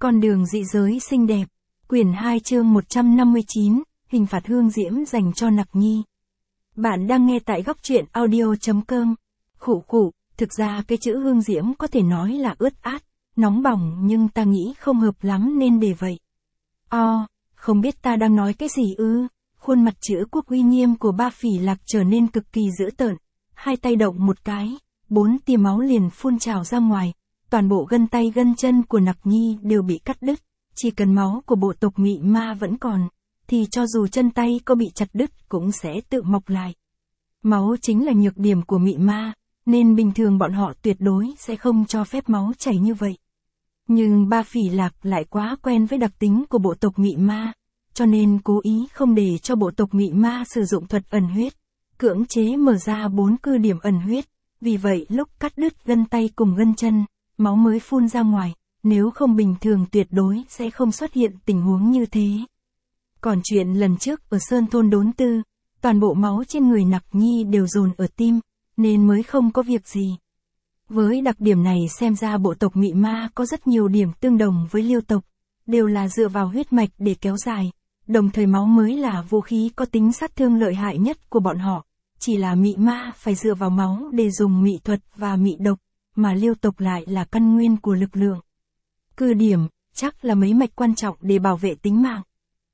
Con đường dị giới xinh đẹp. Quyển 2 chương 159, hình phạt hương diễm dành cho Nặc Nhi. Bạn đang nghe tại góc truyện audio.com. Thực ra cái chữ hương diễm có thể nói là ướt át, nóng bỏng nhưng ta nghĩ không hợp lắm nên để vậy. Không biết ta đang nói cái gì ư? Khuôn mặt chữ quốc uy nghiêm của Ba Phỉ Lạc trở nên cực kỳ dữ tợn. Hai tay động một cái, 4 tia máu liền phun trào ra ngoài. Toàn bộ gân tay gân chân của Nặc Nhi đều bị cắt đứt. Chỉ cần máu của bộ tộc Mị Ma vẫn còn, thì cho dù chân tay có bị chặt đứt cũng sẽ tự mọc lại. Máu chính là nhược điểm của Mị Ma, nên bình thường bọn họ tuyệt đối sẽ không cho phép máu chảy như vậy. Nhưng Ba Phỉ Lạc lại quá quen với đặc tính của bộ tộc Mị Ma, cho nên cố ý không để cho bộ tộc Mị Ma sử dụng thuật ẩn huyết, cưỡng chế mở ra 4 cứ điểm ẩn huyết. Vì vậy lúc cắt đứt gân tay cùng gân chân, máu mới phun ra ngoài, nếu không bình thường tuyệt đối sẽ không xuất hiện tình huống như thế. Còn chuyện lần trước ở Sơn Thôn Đốn Tư, toàn bộ máu trên người Nặc Nhi đều dồn ở tim, nên mới không có việc gì. Với đặc điểm này xem ra bộ tộc Mị Ma có rất nhiều điểm tương đồng với Liêu tộc, đều là dựa vào huyết mạch để kéo dài, đồng thời máu mới là vũ khí có tính sát thương lợi hại nhất của bọn họ, chỉ là Mị Ma phải dựa vào máu để dùng mị thuật và mị độc, mà Liêu tộc lại là căn nguyên của lực lượng. Cứ điểm, chắc là mấy mạch quan trọng để bảo vệ tính mạng.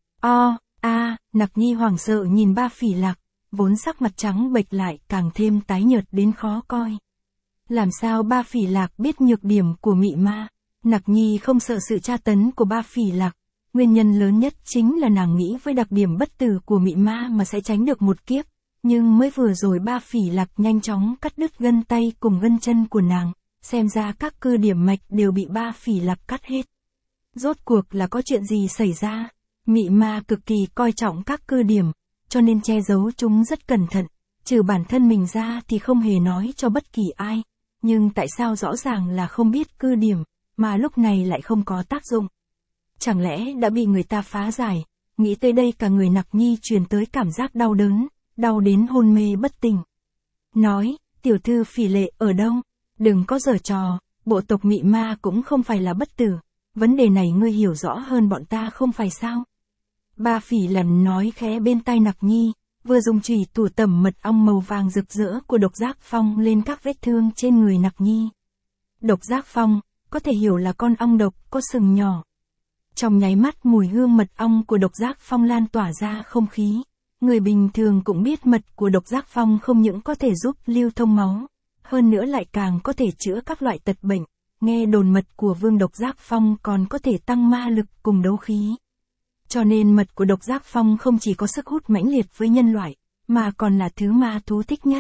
Nặc Nhi hoảng sợ nhìn Ba Phỉ Lạc, vốn sắc mặt trắng bệch lại càng thêm tái nhợt đến khó coi. Làm sao Ba Phỉ Lạc biết nhược điểm của Mị Ma? Nặc Nhi không sợ sự tra tấn của Ba Phỉ Lạc, nguyên nhân lớn nhất chính là nàng nghĩ với đặc điểm bất tử của Mị Ma mà sẽ tránh được một kiếp, nhưng mới vừa rồi Ba Phỉ Lạc nhanh chóng cắt đứt gân tay cùng gân chân của nàng, xem ra các cứ điểm mạch đều bị Ba Phỉ Lạc cắt hết. Rốt cuộc là có chuyện gì xảy ra? Mị Ma cực kỳ coi trọng các cứ điểm, cho nên che giấu chúng rất cẩn thận, trừ bản thân mình ra thì không hề nói cho bất kỳ ai. Nhưng tại sao rõ ràng là không biết cứ điểm, mà lúc này lại không có tác dụng? Chẳng lẽ đã bị người ta phá giải? Nghĩ tới đây cả người Nặc Nhi truyền tới cảm giác đau đớn, đau đến hôn mê bất tỉnh. Nói, tiểu thư Phỉ Lệ ở đâu? Đừng có giở trò, bộ tộc Mị Ma cũng không phải là bất tử, vấn đề này ngươi hiểu rõ hơn bọn ta không phải sao? Ba Phỉ lần nói khẽ bên tai Nặc Nhi, vừa dùng chùy thủ tẩm mật ong màu vàng rực rỡ của Độc Giác Phong lên các vết thương trên người Nặc Nhi. Độc Giác Phong, có thể hiểu là con ong độc có sừng nhỏ. Trong nháy mắt mùi hương mật ong của Độc Giác Phong lan tỏa ra không khí. Người bình thường cũng biết mật của Độc Giác Phong không những có thể giúp lưu thông máu, hơn nữa lại càng có thể chữa các loại tật bệnh. Nghe đồn mật của Vương Độc Giác Phong còn có thể tăng ma lực cùng đấu khí. Cho nên mật của Độc Giác Phong không chỉ có sức hút mãnh liệt với nhân loại, mà còn là thứ ma thú thích nhất.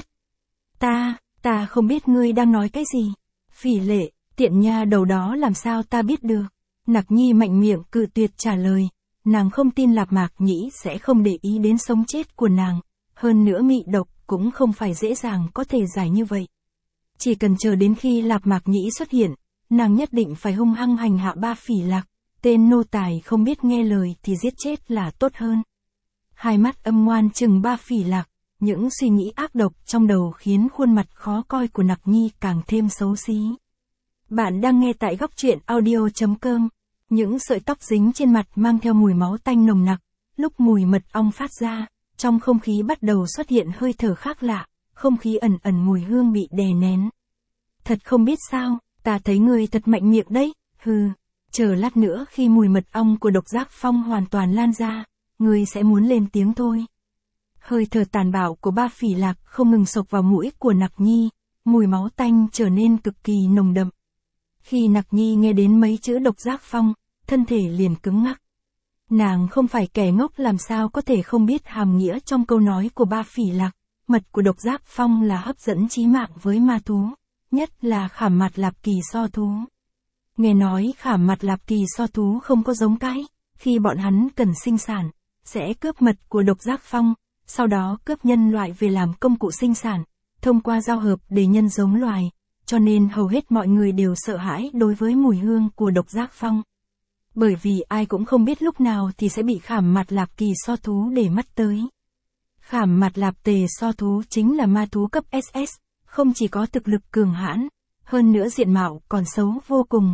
Ta không biết ngươi đang nói cái gì. Phỉ Lệ, tiện nha đầu đó làm sao ta biết được. Nặc Nhi mạnh miệng cự tuyệt trả lời. Nàng không tin Lạp Mạc Nhĩ sẽ không để ý đến sống chết của nàng. Hơn nữa mị độc cũng không phải dễ dàng có thể giải như vậy. Chỉ cần chờ đến khi Lạp Mạc Nhĩ xuất hiện, nàng nhất định phải hung hăng hành hạ Ba Phỉ Lạc. Tên nô tài không biết nghe lời thì giết chết là tốt hơn. Hai mắt âm ngoan trừng Ba Phỉ Lạc, những suy nghĩ ác độc trong đầu khiến khuôn mặt khó coi của Nặc Nhi càng thêm xấu xí. Bạn đang nghe tại góc truyện audio.com. Những sợi tóc dính trên mặt mang theo mùi máu tanh nồng nặc, lúc mùi mật ong phát ra, trong không khí bắt đầu xuất hiện hơi thở khác lạ, không khí ẩn ẩn mùi hương bị đè nén. Thật không biết sao, ta thấy ngươi thật mạnh miệng đấy, chờ lát nữa khi mùi mật ong của Độc Giác Phong hoàn toàn lan ra, ngươi sẽ muốn lên tiếng thôi. Hơi thở tàn bạo của Ba Phỉ Lạc không ngừng xộc vào mũi của Nặc Nhi, mùi máu tanh trở nên cực kỳ nồng đậm. Khi Nặc Nhi nghe đến mấy chữ Độc Giác Phong, thân thể liền cứng ngắc. Nàng không phải kẻ ngốc làm sao có thể không biết hàm nghĩa trong câu nói của Ba Phỉ Lạc. Mật của Độc Giác Phong là hấp dẫn chí mạng với ma thú, nhất là Khảm Mạt Lạp Kỳ So thú. Nghe nói Khảm Mạt Lạp Kỳ So thú không có giống cái, khi bọn hắn cần sinh sản, sẽ cướp mật của Độc Giác Phong, sau đó cướp nhân loại về làm công cụ sinh sản, thông qua giao hợp để nhân giống loài, cho nên hầu hết mọi người đều sợ hãi đối với mùi hương của Độc Giác Phong. Bởi vì ai cũng không biết lúc nào thì sẽ bị Khảm Mạt Lạp Kỳ So thú để mắt tới. Khảm Mạt Lạp Tề So thú chính là ma thú cấp SS, không chỉ có thực lực cường hãn, hơn nữa diện mạo còn xấu vô cùng.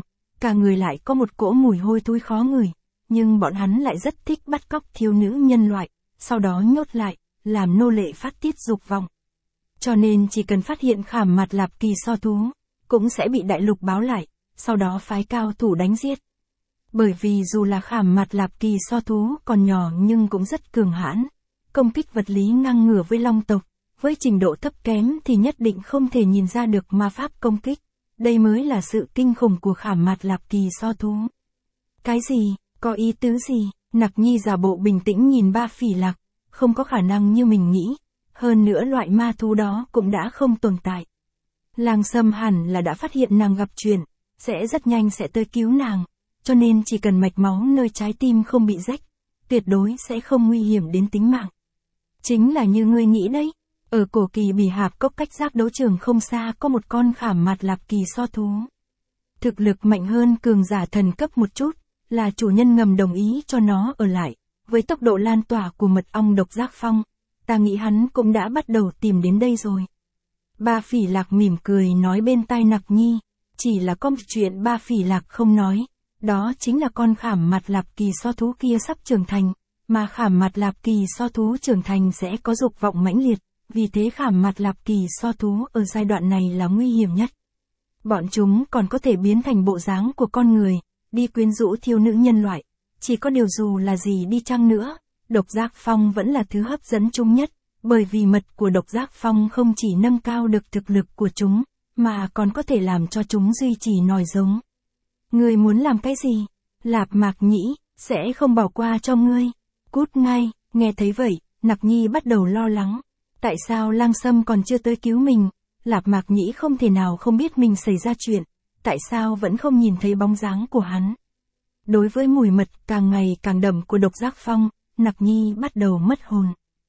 cả người lại có một cỗ mùi hôi thối khó ngửi, nhưng bọn hắn lại rất thích bắt cóc thiếu nữ nhân loại, sau đó nhốt lại, làm nô lệ phát tiết dục vọng. Cho nên chỉ cần phát hiện khảm mặt Lạp Kỳ so thú, cũng sẽ bị đại lục báo lại, sau đó phái cao thủ đánh giết. Bởi vì dù là khảm mặt Lạp Kỳ so thú còn nhỏ nhưng cũng rất cường hãn, công kích vật lý ngang ngửa với long tộc, với trình độ thấp kém thì nhất định không thể nhìn ra được ma pháp công kích. Đây mới là sự kinh khủng của khảm mặt Lạp Kỳ so thú. Cái gì, có ý tứ gì? Nặc Nhi giả bộ bình tĩnh nhìn Ba Phỉ Lạc, không có khả năng như mình nghĩ, hơn nữa loại ma thú đó cũng đã không tồn tại. Lang Sâm hẳn là đã phát hiện nàng gặp chuyện, sẽ rất nhanh sẽ tới cứu nàng, cho nên chỉ cần mạch máu nơi trái tim không bị rách, tuyệt đối sẽ không nguy hiểm đến tính mạng. Chính là như ngươi nghĩ đấy, ở cổ Kỳ Bì Hạp Cốc cách giác đấu trường không xa có một con khảm mặt Lạp Kỳ so thú. Thực lực mạnh hơn cường giả thần cấp một chút, là chủ nhân ngầm đồng ý cho nó ở lại, với tốc độ lan tỏa của mật ong độc giác phong, ta nghĩ hắn cũng đã bắt đầu tìm đến đây rồi. Ba Phỉ Lạc mỉm cười nói bên tai Nặc Nhi, chỉ là có một chuyện Ba Phỉ Lạc không nói, đó chính là con khảm mặt Lạp Kỳ so thú kia sắp trưởng thành, mà khảm mặt Lạp Kỳ so thú trưởng thành sẽ có dục vọng mãnh liệt, vì thế khảm mặt Lạp Kỳ so thú ở giai đoạn này là nguy hiểm nhất. Bọn chúng còn có thể biến thành bộ dáng của con người, đi quyến rũ thiếu nữ nhân loại, chỉ có điều dù là gì đi chăng nữa, độc giác phong vẫn là thứ hấp dẫn chúng nhất, bởi vì mật của độc giác phong không chỉ nâng cao được thực lực của chúng, mà còn có thể làm cho chúng duy trì nòi giống. Ngươi muốn làm cái gì? Lạp Mạc Nhĩ, sẽ không bỏ qua cho ngươi. Cút ngay, nghe thấy vậy, Nặc Nhi bắt đầu lo lắng. Tại sao Lang Sâm còn chưa tới cứu mình? Lạp Mạc Nhĩ không thể nào không biết mình xảy ra chuyện, tại sao vẫn không nhìn thấy bóng dáng của hắn. Đối với mùi mật càng ngày càng đậm của độc giác phong, Nặc Nhi bắt đầu mất hồn.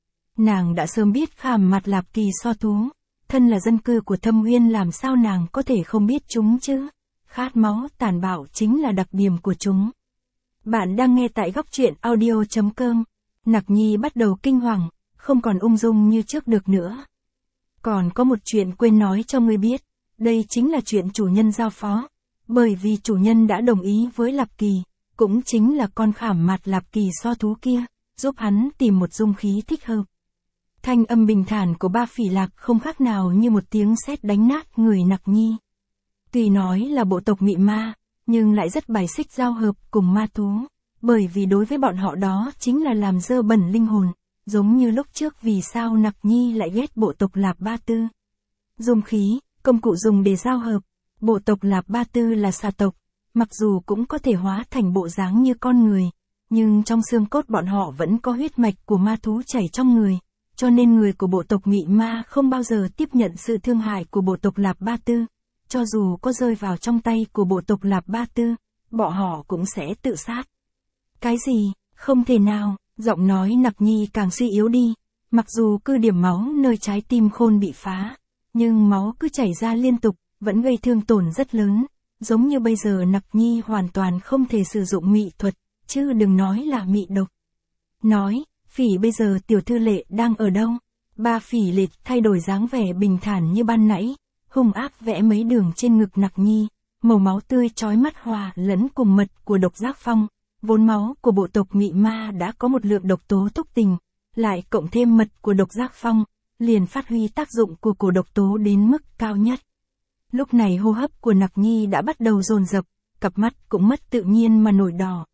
Nàng đã sớm biết khảm mặt Lạp Kỳ so thú, thân là dân cư của Thâm Uyên làm sao nàng có thể không biết chúng chứ? Khát máu tàn bạo chính là đặc điểm của chúng. Bạn đang nghe tại góc truyện audio.com. Nặc Nhi bắt đầu kinh hoàng, không còn ung dung như trước được nữa. Còn có một chuyện quên nói cho ngươi biết, đây chính là chuyện chủ nhân giao phó. Bởi vì chủ nhân đã đồng ý với Lạp Kỳ, cũng chính là con khảm mặt Lạp Kỳ so thú kia, giúp hắn tìm một dung khí thích hợp. Thanh âm bình thản của Ba Phỉ Lạc không khác nào như một tiếng sét đánh nát người Nặc Nhi. Tuy nói là bộ tộc mị ma, nhưng lại rất bài xích giao hợp cùng ma thú, bởi vì đối với bọn họ đó chính là làm dơ bẩn linh hồn, giống như lúc trước vì sao Nặc Nhi lại ghét bộ tộc Lạp Ba Tư. Dung khí, công cụ dùng để giao hợp, bộ tộc Lạp Ba Tư là xà tộc, mặc dù cũng có thể hóa thành bộ dáng như con người, nhưng trong xương cốt bọn họ vẫn có huyết mạch của ma thú chảy trong người, cho nên người của bộ tộc mị ma không bao giờ tiếp nhận sự thương hại của bộ tộc Lạp Ba Tư. Cho dù có rơi vào trong tay của bộ tộc Lạp Ba Tư, bọn họ cũng sẽ tự sát. Cái gì? Không thể nào, giọng nói Nặc Nhi càng suy yếu đi, mặc dù cứ điểm máu nơi trái tim khôn bị phá, nhưng máu cứ chảy ra liên tục, vẫn gây thương tổn rất lớn, giống như bây giờ Nặc Nhi hoàn toàn không thể sử dụng mị thuật, chứ đừng nói là mị độc. Nói, Phỉ bây giờ tiểu thư Lệ đang ở đâu? Ba Phỉ Lệ thay đổi dáng vẻ bình thản như ban nãy, hung ác vẽ mấy đường trên ngực Nặc Nhi, màu máu tươi chói mắt hòa lẫn cùng mật của độc giác phong, vốn máu của bộ tộc mị ma đã có một lượng độc tố thúc tình, lại cộng thêm mật của độc giác phong, liền phát huy tác dụng của cổ độc tố đến mức cao nhất. Lúc này hô hấp của Nặc Nhi đã bắt đầu dồn dập, cặp mắt cũng mất tự nhiên mà nổi đỏ.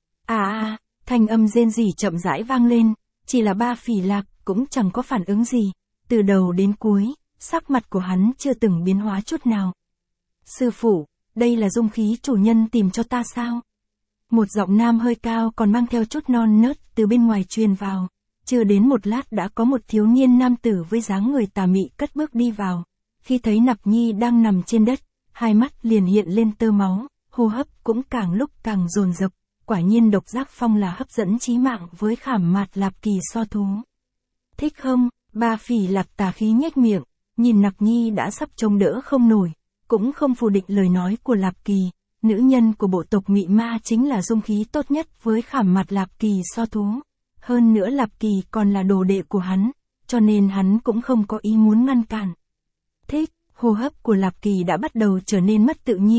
Thanh âm rên rỉ chậm rãi vang lên, chỉ là Ba Phỉ Lạc cũng chẳng có phản ứng gì, từ đầu đến cuối, sắc mặt của hắn chưa từng biến hóa chút nào. Sư phụ, đây là dung khí chủ nhân tìm cho ta sao? Một giọng nam hơi cao còn mang theo chút non nớt từ bên ngoài truyền vào, chưa đến một lát đã có một thiếu niên nam tử với dáng người tà mị cất bước đi vào. Khi thấy Nặc Nhi đang nằm trên đất, hai mắt liền hiện lên tơ máu, hô hấp cũng càng lúc càng dồn dập, quả nhiên độc giác phong là hấp dẫn chí mạng với khảm mạt Lạp Kỳ so thú. Thích không? Ba Phỉ Lạc tà khí nhếch miệng, nhìn Nặc Nhi đã sắp chống đỡ không nổi, cũng không phủ định lời nói của Lạp Kỳ, nữ nhân của bộ tộc mị ma chính là dung khí tốt nhất với khảm mạt Lạp Kỳ so thú. Hơn nữa Lạp Kỳ còn là đồ đệ của hắn, cho nên hắn cũng không có ý muốn ngăn cản. Thích, hô hấp của Lạp Kỳ đã bắt đầu trở nên mất tự nhiên,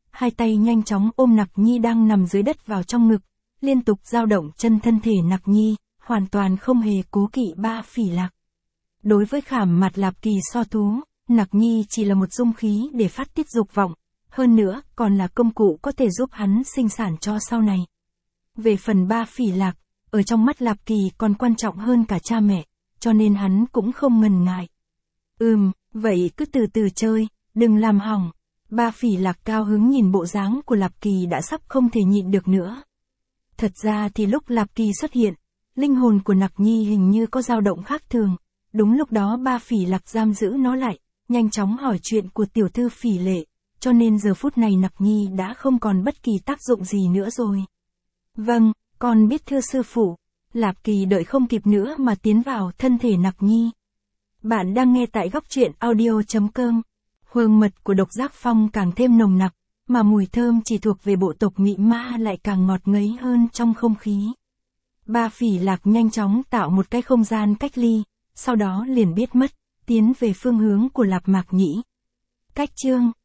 hai tay nhanh chóng ôm Nặc Nhi đang nằm dưới đất vào trong ngực, liên tục dao động chân thân thể Nặc Nhi, hoàn toàn không hề cố kỵ Ba Phỉ Lạc. Đối với Khảm Mặt Lạp Kỳ So Thú, Nặc Nhi chỉ là một dung khí để phát tiết dục vọng, hơn nữa còn là công cụ có thể giúp hắn sinh sản cho sau này. Về phần Ba Phỉ Lạc, ở trong mắt Lạp Kỳ còn quan trọng hơn cả cha mẹ, cho nên hắn cũng không ngần ngại. Vậy cứ từ từ chơi, đừng làm hỏng. Ba Phỉ Lạc cao hứng nhìn bộ dáng của Lạp Kỳ đã sắp không thể nhịn được nữa. Thật ra thì lúc Lạp Kỳ xuất hiện, linh hồn của Nặc Nhi hình như có dao động khác thường. Đúng lúc đó Ba Phỉ Lạc giam giữ nó lại, nhanh chóng hỏi chuyện của tiểu thư Phỉ Lệ, cho nên giờ phút này Nặc Nhi đã không còn bất kỳ tác dụng gì nữa rồi. Vâng, con biết thưa sư phụ. Lạp Kỳ đợi không kịp nữa mà tiến vào thân thể Nặc Nhi. Bạn đang nghe tại góc truyện audio.com. Hương mật của Độc Giác Phong càng thêm nồng nặc, mà mùi thơm chỉ thuộc về bộ tộc Mị Ma lại càng ngọt ngấy hơn trong không khí. Ba Phỉ Lạc nhanh chóng tạo một cái không gian cách ly, sau đó liền biết mất, tiến về phương hướng của Lạp Mạc Nhĩ. Cách chương